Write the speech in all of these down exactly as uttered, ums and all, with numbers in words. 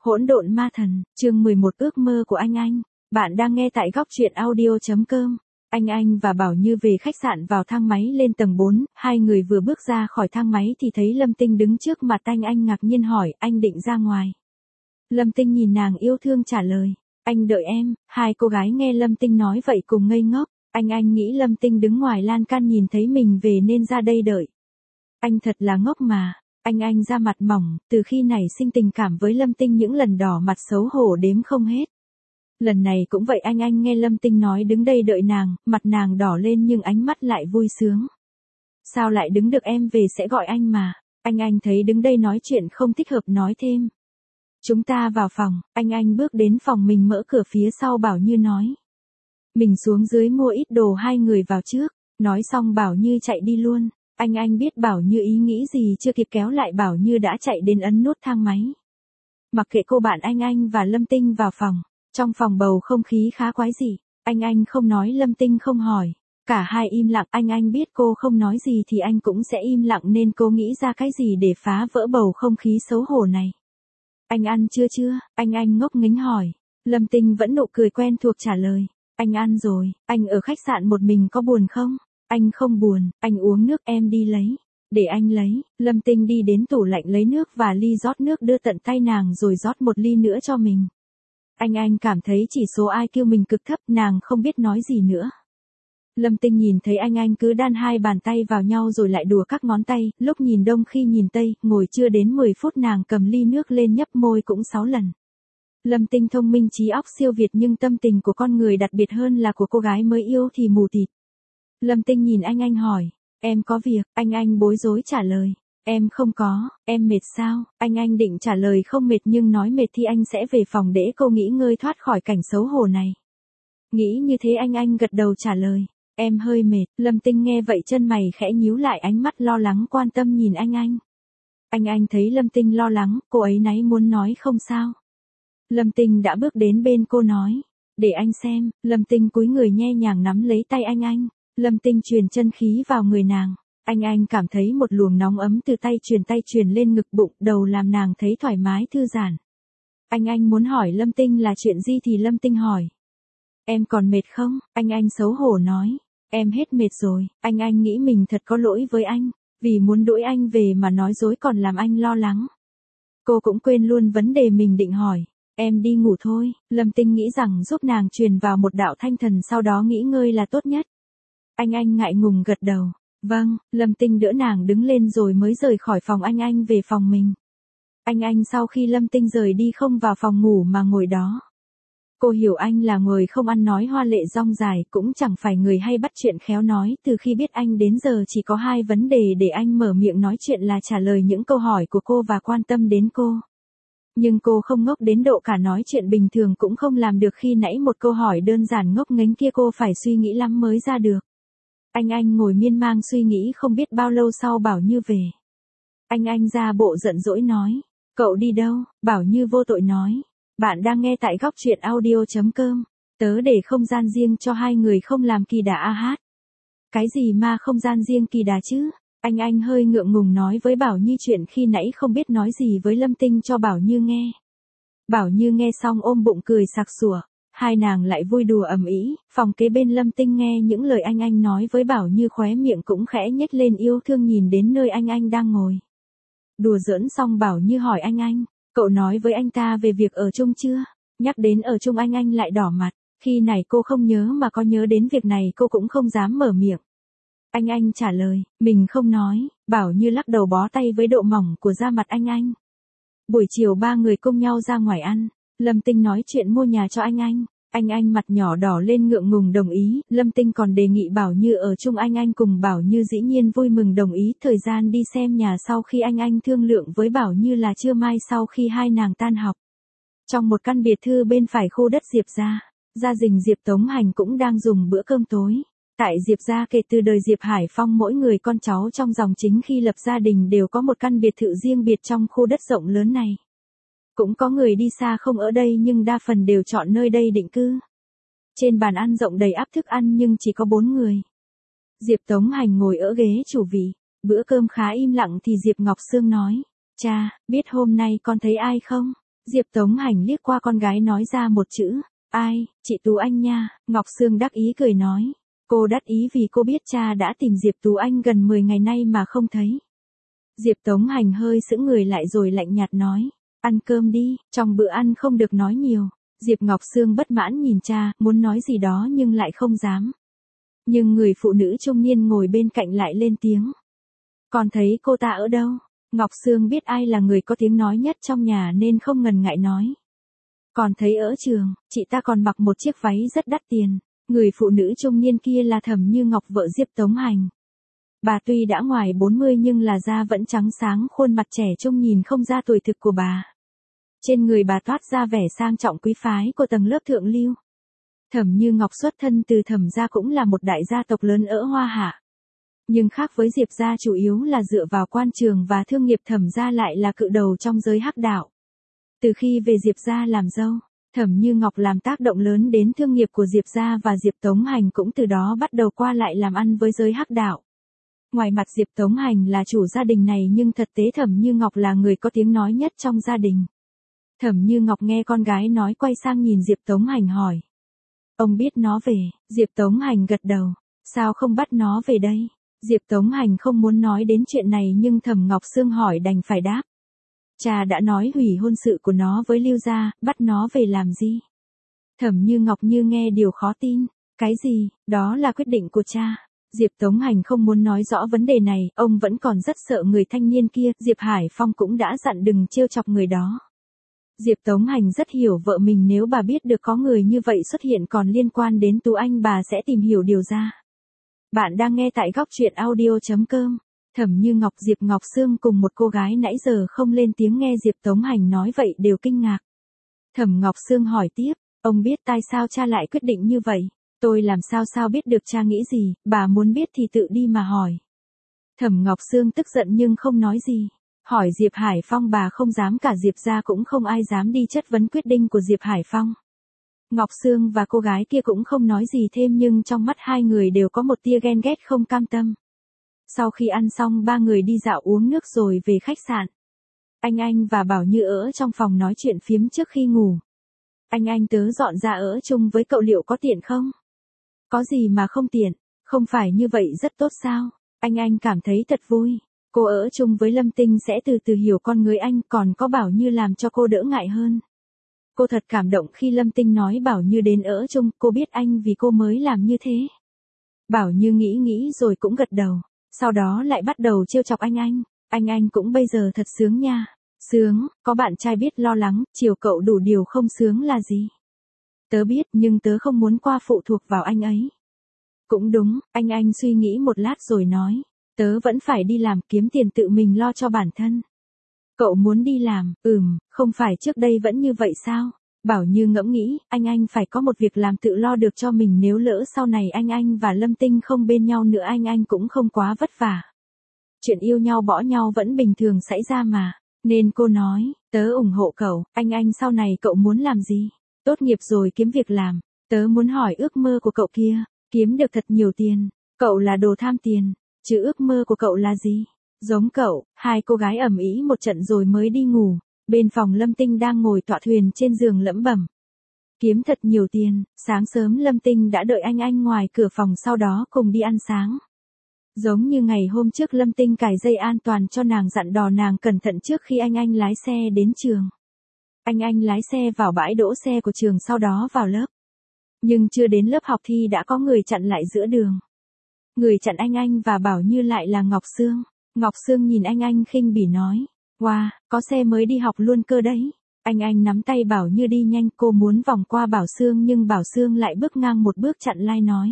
Hỗn độn ma thần, chương mười một ước mơ của anh anh. Bạn đang nghe tại góc truyện audio chấm com. Anh anh và Bảo Như về khách sạn vào thang máy lên tầng bốn, hai người vừa bước ra khỏi thang máy thì thấy Lâm Tinh đứng trước mặt anh anh ngạc nhiên hỏi, anh định ra ngoài. Lâm Tinh nhìn nàng yêu thương trả lời, anh đợi em. Hai cô gái nghe Lâm Tinh nói vậy cùng ngây ngốc, anh anh nghĩ Lâm Tinh đứng ngoài lan can nhìn thấy mình về nên ra đây đợi. Anh thật là ngốc mà. Anh anh ra mặt mỏng, từ khi nảy sinh tình cảm với Lâm Tinh những lần đỏ mặt xấu hổ đếm không hết. Lần này cũng vậy, anh anh nghe Lâm Tinh nói đứng đây đợi nàng, mặt nàng đỏ lên nhưng ánh mắt lại vui sướng. Sao lại đứng được, em về sẽ gọi anh mà. Anh anh thấy đứng đây nói chuyện không thích hợp nói thêm. Chúng ta vào phòng, anh anh bước đến phòng mình mở cửa phía sau Bảo Như nói. Mình xuống dưới mua ít đồ, hai người vào trước. Nói xong Bảo Như chạy đi luôn. Anh anh biết Bảo Như ý nghĩ gì chưa kịp kéo lại Bảo Như đã chạy đến ấn nút thang máy. Mặc kệ cô bạn anh anh và Lâm Tinh vào phòng. Trong phòng bầu không khí khá quái dị. Anh anh không nói, Lâm Tinh không hỏi. Cả hai im lặng, anh anh biết cô không nói gì thì anh cũng sẽ im lặng nên cô nghĩ ra cái gì để phá vỡ bầu không khí xấu hổ này. Anh ăn chưa chưa? Anh anh ngốc nghếch hỏi. Lâm Tinh vẫn nụ cười quen thuộc trả lời. Anh ăn rồi. Anh ở khách sạn một mình có buồn không? Anh không buồn, anh uống nước, em đi lấy. Để anh lấy. Lâm Tinh đi đến tủ lạnh lấy nước và ly rót nước đưa tận tay nàng rồi rót một ly nữa cho mình. Anh anh cảm thấy chỉ số i kiu mình cực thấp, nàng không biết nói gì nữa. Lâm Tinh nhìn thấy anh anh cứ đan hai bàn tay vào nhau rồi lại đùa các ngón tay, lúc nhìn đông khi nhìn tây, ngồi chưa đến mười phút nàng cầm ly nước lên nhấp môi cũng sáu lần. Lâm Tinh thông minh trí óc siêu việt nhưng tâm tình của con người đặc biệt hơn là của cô gái mới yêu thì mù tịt. Lâm Tinh nhìn anh anh hỏi, em có việc? Anh anh bối rối trả lời, em không có. Em mệt sao? Anh anh định trả lời không mệt nhưng nói mệt thì anh sẽ về phòng để cô nghỉ ngơi thoát khỏi cảnh xấu hổ này. Nghĩ như thế anh anh gật đầu trả lời, em hơi mệt. Lâm Tinh nghe vậy chân mày khẽ nhíu lại, ánh mắt lo lắng quan tâm nhìn anh anh. Anh anh thấy Lâm Tinh lo lắng, cô ấy náy muốn nói không sao. Lâm Tinh đã bước đến bên cô nói, để anh xem. Lâm Tinh cúi người nhẹ nhàng nắm lấy tay anh anh. Lâm Tinh truyền chân khí vào người nàng. Anh anh cảm thấy một luồng nóng ấm từ tay truyền tay truyền lên ngực bụng, đầu làm nàng thấy thoải mái thư giãn. Anh anh muốn hỏi Lâm Tinh là chuyện gì thì Lâm Tinh hỏi. Em còn mệt không? Anh anh xấu hổ nói. Em hết mệt rồi. Anh anh nghĩ mình thật có lỗi với anh. Vì muốn đuổi anh về mà nói dối còn làm anh lo lắng. Cô cũng quên luôn vấn đề mình định hỏi. Em đi ngủ thôi. Lâm Tinh nghĩ rằng giúp nàng truyền vào một đạo thanh thần sau đó nghỉ ngơi là tốt nhất. Anh anh ngại ngùng gật đầu. Vâng. Lâm Tinh đỡ nàng đứng lên rồi mới rời khỏi phòng anh anh về phòng mình. Anh anh sau khi Lâm Tinh rời đi không vào phòng ngủ mà ngồi đó. Cô hiểu anh là người không ăn nói hoa lệ rong dài, cũng chẳng phải người hay bắt chuyện khéo nói, từ khi biết anh đến giờ chỉ có hai vấn đề để anh mở miệng nói chuyện là trả lời những câu hỏi của cô và quan tâm đến cô. Nhưng cô không ngốc đến độ cả nói chuyện bình thường cũng không làm được, khi nãy một câu hỏi đơn giản ngốc nghếch kia cô phải suy nghĩ lắm mới ra được. Anh anh ngồi miên man suy nghĩ không biết bao lâu sau Bảo Như về. Anh anh ra bộ giận dỗi nói, cậu đi đâu? Bảo Như vô tội nói, bạn đang nghe tại góc truyện audio chấm com. Tớ để không gian riêng cho hai người không làm kỳ đà a hát. Cái gì mà không gian riêng kỳ đà chứ? Anh anh hơi ngượng ngùng nói với Bảo Như chuyện khi nãy không biết nói gì với Lâm Tinh cho Bảo Như nghe. Bảo Như nghe xong ôm bụng cười sặc sủa. Hai nàng lại vui đùa ầm ĩ. Phòng kế bên Lâm Tinh nghe những lời anh anh nói với Bảo Như khóe miệng cũng khẽ nhếch lên yêu thương nhìn đến nơi anh anh đang ngồi. Đùa giỡn xong Bảo Như hỏi anh anh, cậu nói với anh ta về việc ở chung chưa? Nhắc đến ở chung anh anh lại đỏ mặt. Khi này cô không nhớ mà có nhớ đến việc này cô cũng không dám mở miệng. Anh anh trả lời, mình không nói. Bảo Như lắc đầu bó tay với độ mỏng của da mặt anh anh. Buổi chiều ba người cùng nhau ra ngoài ăn. Lâm Tinh nói chuyện mua nhà cho anh anh. Anh anh mặt nhỏ đỏ lên ngượng ngùng đồng ý. Lâm Tinh còn đề nghị Bảo Như ở chung anh anh cùng Bảo Như dĩ nhiên vui mừng đồng ý. Thời gian đi xem nhà sau khi anh anh thương lượng với Bảo Như là trưa mai sau khi hai nàng tan học. Trong một căn biệt thư bên phải khu đất Diệp gia, gia đình Diệp Tống Hành cũng đang dùng bữa cơm tối. Tại Diệp gia kể từ đời Diệp Hải Phong mỗi người con cháu trong dòng chính khi lập gia đình đều có một căn biệt thự riêng biệt trong khu đất rộng lớn này. Cũng có người đi xa không ở đây nhưng đa phần đều chọn nơi đây định cư. Trên bàn ăn rộng đầy ắp thức ăn nhưng chỉ có bốn người. Diệp Tống Hành ngồi ở ghế chủ vị. Bữa cơm khá im lặng thì Diệp Ngọc Sương nói, cha, biết hôm nay con thấy ai không? Diệp Tống Hành liếc qua con gái nói ra một chữ, ai, chị Tú Anh nha, Ngọc Sương đắc ý cười nói. Cô đắc ý vì cô biết cha đã tìm Diệp Tú Anh gần mười ngày nay mà không thấy. Diệp Tống Hành hơi sững người lại rồi lạnh nhạt nói, ăn cơm đi, trong bữa ăn không được nói nhiều. Diệp Ngọc Sương bất mãn nhìn cha, muốn nói gì đó nhưng lại không dám. Nhưng người phụ nữ trung niên ngồi bên cạnh lại lên tiếng. Còn thấy cô ta ở đâu? Ngọc Sương biết ai là người có tiếng nói nhất trong nhà nên không ngần ngại nói. Còn thấy ở trường, chị ta còn mặc một chiếc váy rất đắt tiền. Người phụ nữ trung niên kia là Thẩm Như Ngọc vợ Diệp Tống Hành. Bà tuy đã ngoài bốn mươi nhưng là da vẫn trắng sáng, khuôn mặt trẻ trung nhìn không ra tuổi thực của bà. Trên người bà toát ra vẻ sang trọng quý phái của tầng lớp thượng lưu. Thẩm Như Ngọc xuất thân từ Thẩm gia cũng là một đại gia tộc lớn ở Hoa Hạ. Nhưng khác với Diệp gia chủ yếu là dựa vào quan trường và thương nghiệp, Thẩm gia lại là cự đầu trong giới hắc đạo. Từ khi về Diệp gia làm dâu, Thẩm Như Ngọc làm tác động lớn đến thương nghiệp của Diệp gia và Diệp Tống Hành cũng từ đó bắt đầu qua lại làm ăn với giới hắc đạo. Ngoài mặt Diệp Tống Hành là chủ gia đình này nhưng thật tế Thẩm Như Ngọc là người có tiếng nói nhất trong gia đình. Thẩm Như Ngọc nghe con gái nói quay sang nhìn Diệp Tống Hành hỏi. Ông biết nó về, Diệp Tống Hành gật đầu, sao không bắt nó về đây? Diệp Tống Hành không muốn nói đến chuyện này nhưng Thẩm Ngọc Sương hỏi đành phải đáp. Cha đã nói hủy hôn sự của nó với Lưu gia, bắt nó về làm gì? Thẩm Như Ngọc như nghe điều khó tin, cái gì, đó là quyết định của cha. Diệp Tống Hành không muốn nói rõ vấn đề này, ông vẫn còn rất sợ người thanh niên kia, Diệp Hải Phong cũng đã dặn đừng trêu chọc người đó. Diệp Tống Hành rất hiểu vợ mình, nếu bà biết được có người như vậy xuất hiện còn liên quan đến Tú Anh bà sẽ tìm hiểu điều ra. Bạn đang nghe tại góc truyện audio chấm com. Thẩm Như Ngọc, Diệp Ngọc Sương cùng một cô gái nãy giờ không lên tiếng nghe Diệp Tống Hành nói vậy đều kinh ngạc. Thẩm Ngọc Sương hỏi tiếp, ông biết tại sao cha lại quyết định như vậy? Tôi làm sao sao biết được cha nghĩ gì, bà muốn biết thì tự đi mà hỏi. Thẩm Ngọc Sương tức giận nhưng không nói gì. Hỏi Diệp Hải Phong bà không dám, cả Diệp gia cũng không ai dám đi chất vấn quyết định của Diệp Hải Phong. Ngọc Sương và cô gái kia cũng không nói gì thêm nhưng trong mắt hai người đều có một tia ghen ghét không cam tâm. Sau khi ăn xong ba người đi dạo uống nước rồi về khách sạn. Anh Anh và Bảo Như ở trong phòng nói chuyện phiếm trước khi ngủ. Anh Anh tớ dọn ra ở chung với cậu liệu có tiện không? Có gì mà không tiện, không phải như vậy rất tốt sao? Anh Anh cảm thấy thật vui. Cô ở chung với Lâm Tinh sẽ từ từ hiểu con người anh, còn có Bảo Như làm cho cô đỡ ngại hơn. Cô thật cảm động khi Lâm Tinh nói Bảo Như đến ở chung, cô biết anh vì cô mới làm như thế. Bảo Như nghĩ nghĩ rồi cũng gật đầu, sau đó lại bắt đầu trêu chọc anh Anh. Anh Anh cũng bây giờ thật sướng nha. Sướng, có bạn trai biết lo lắng, chiều cậu đủ điều không sướng là gì? Tớ biết nhưng tớ không muốn qua phụ thuộc vào anh ấy. Cũng đúng, anh Anh suy nghĩ một lát rồi nói. Tớ vẫn phải đi làm kiếm tiền tự mình lo cho bản thân. Cậu muốn đi làm, ừm, không phải trước đây vẫn như vậy sao? Bảo Như ngẫm nghĩ, anh Anh phải có một việc làm tự lo được cho mình, nếu lỡ sau này anh Anh và Lâm Tinh không bên nhau nữa anh Anh cũng không quá vất vả. Chuyện yêu nhau bỏ nhau vẫn bình thường xảy ra mà. Nên cô nói, tớ ủng hộ cậu, anh Anh sau này cậu muốn làm gì? Tốt nghiệp rồi kiếm việc làm. Tớ muốn hỏi ước mơ của cậu kia, kiếm được thật nhiều tiền. Cậu là đồ tham tiền. Chứ ước mơ của cậu là gì? Giống cậu, hai cô gái ầm ĩ một trận rồi mới đi ngủ. Bên phòng Lâm Tinh đang ngồi tọa thuyền trên giường lẩm bẩm. Kiếm thật nhiều tiền, sáng sớm Lâm Tinh đã đợi anh Anh ngoài cửa phòng, sau đó cùng đi ăn sáng. Giống như ngày hôm trước Lâm Tinh cài dây an toàn cho nàng, dặn dò nàng cẩn thận trước khi anh Anh lái xe đến trường. Anh Anh lái xe vào bãi đỗ xe của trường, sau đó vào lớp. Nhưng chưa đến lớp học thì đã có người chặn lại giữa đường. Người chặn anh Anh và Bảo Như lại là Ngọc Sương. Ngọc Sương nhìn anh Anh khinh bỉ nói. Wow, có xe mới đi học luôn cơ đấy. Anh Anh nắm tay Bảo Như đi nhanh, cô muốn vòng qua Bảo Sương nhưng Bảo Sương lại bước ngang một bước chặn lai nói.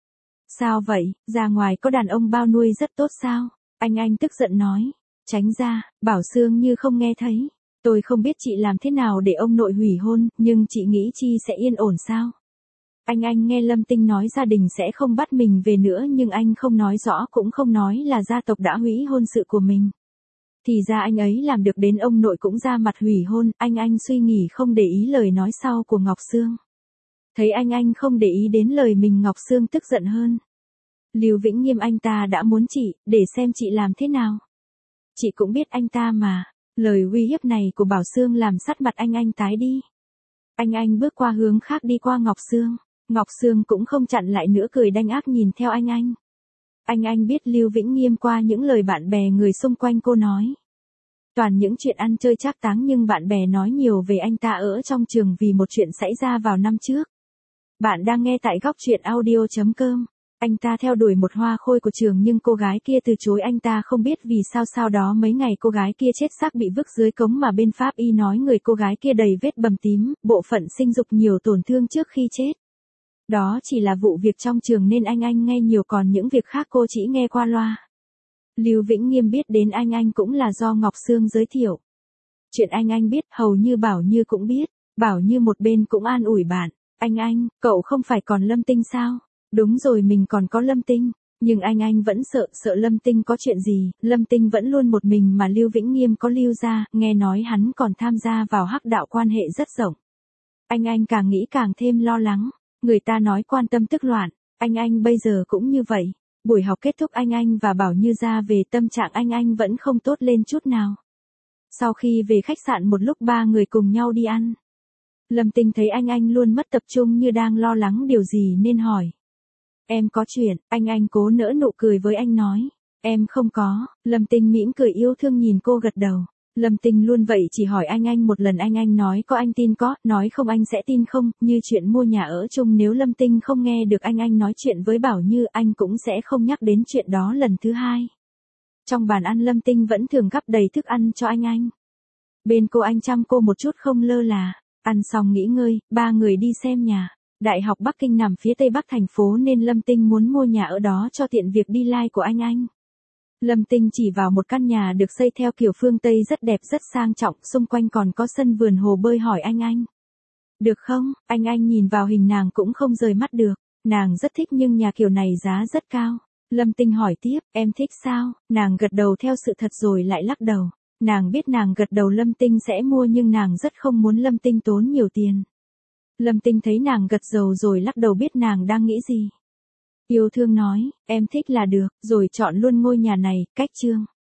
Sao vậy, ra ngoài có đàn ông bao nuôi rất tốt sao? Anh Anh tức giận nói. Tránh ra, Bảo Sương như không nghe thấy. Tôi không biết chị làm thế nào để ông nội hủy hôn, nhưng chị nghĩ Chi sẽ yên ổn sao? Anh Anh nghe Lâm Tinh nói gia đình sẽ không bắt mình về nữa nhưng anh không nói rõ, cũng không nói là gia tộc đã hủy hôn sự của mình. Thì ra anh ấy làm được đến ông nội cũng ra mặt hủy hôn. Anh Anh suy nghĩ không để ý lời nói sau của Ngọc Sương. Thấy anh Anh không để ý đến lời mình, Ngọc Sương tức giận hơn. Lưu Vĩnh Nghiêm anh ta đã muốn chị, để xem chị làm thế nào. Chị cũng biết anh ta mà. Lời uy hiếp này của Bảo Sương làm sắc mặt anh anh tái đi. Anh anh bước qua hướng khác đi qua Ngọc Sương. Ngọc Sương cũng không chặn lại nữa, cười đanh ác nhìn theo anh anh. Anh anh biết Lưu Vĩnh Nghiêm qua những lời bạn bè người xung quanh cô nói. Toàn những chuyện ăn chơi trác táng, nhưng bạn bè nói nhiều về anh ta ở trong trường vì một chuyện xảy ra vào năm trước. Bạn đang nghe tại góc truyện audio chấm com. Anh ta theo đuổi một hoa khôi của trường nhưng cô gái kia từ chối anh ta, không biết vì sao. Sau đó mấy ngày cô gái kia chết xác bị vứt dưới cống mà bên pháp y nói người cô gái kia đầy vết bầm tím, bộ phận sinh dục nhiều tổn thương trước khi chết. Đó chỉ là vụ việc trong trường nên anh anh nghe nhiều, còn những việc khác cô chỉ nghe qua loa. Lưu Vĩnh Nghiêm biết đến anh anh cũng là do Ngọc Sương giới thiệu. Chuyện anh anh biết hầu như Bảo Như cũng biết. Bảo Như một bên cũng an ủi bạn. Anh anh, cậu không phải còn Lâm Tinh sao? Đúng rồi, mình còn có Lâm Tinh. Nhưng anh anh vẫn sợ, sợ Lâm Tinh có chuyện gì. Lâm Tinh vẫn luôn một mình mà Lưu Vĩnh Nghiêm có lưu ra, nghe nói hắn còn tham gia vào hắc đạo, quan hệ rất rộng. Anh anh càng nghĩ càng thêm lo lắng. Người ta nói quan tâm tức loạn, anh anh bây giờ cũng như vậy. Buổi học kết thúc anh anh và Bảo Như ra về, tâm trạng anh anh vẫn không tốt lên chút nào. Sau khi về khách sạn một lúc, ba người cùng nhau đi ăn. Lâm Tinh thấy anh anh luôn mất tập trung như đang lo lắng điều gì nên hỏi. Em có chuyện, anh anh cố nỡ nụ cười với anh nói. Em không có. Lâm Tinh mỉm cười yêu thương nhìn cô gật đầu. Lâm Tinh luôn vậy, chỉ hỏi anh anh một lần, anh anh nói có anh tin có, nói không anh sẽ tin không. Như chuyện mua nhà ở chung, nếu Lâm Tinh không nghe được anh anh nói chuyện với Bảo Như, anh cũng sẽ không nhắc đến chuyện đó lần thứ hai. Trong bàn ăn Lâm Tinh vẫn thường gắp đầy thức ăn cho anh anh. Bên cô anh chăm cô một chút không lơ là. Ăn xong nghỉ ngơi, ba người đi xem nhà. Đại học Bắc Kinh nằm phía tây bắc thành phố nên Lâm Tinh muốn mua nhà ở đó cho tiện việc đi lai của anh anh. Lâm Tinh chỉ vào một căn nhà được xây theo kiểu phương Tây rất đẹp, rất sang trọng, xung quanh còn có sân vườn hồ bơi, hỏi anh anh. Được không? Anh anh nhìn vào hình nàng cũng không rời mắt được. Nàng rất thích nhưng nhà kiểu này giá rất cao. Lâm Tinh hỏi tiếp, em thích sao? Nàng gật đầu theo sự thật rồi lại lắc đầu. Nàng biết nàng gật đầu Lâm Tinh sẽ mua nhưng nàng rất không muốn Lâm Tinh tốn nhiều tiền. Lâm Tinh thấy nàng gật đầu rồi lắc đầu, biết nàng đang nghĩ gì. Yêu thương nói, em thích là được, rồi chọn luôn ngôi nhà này, cách Trương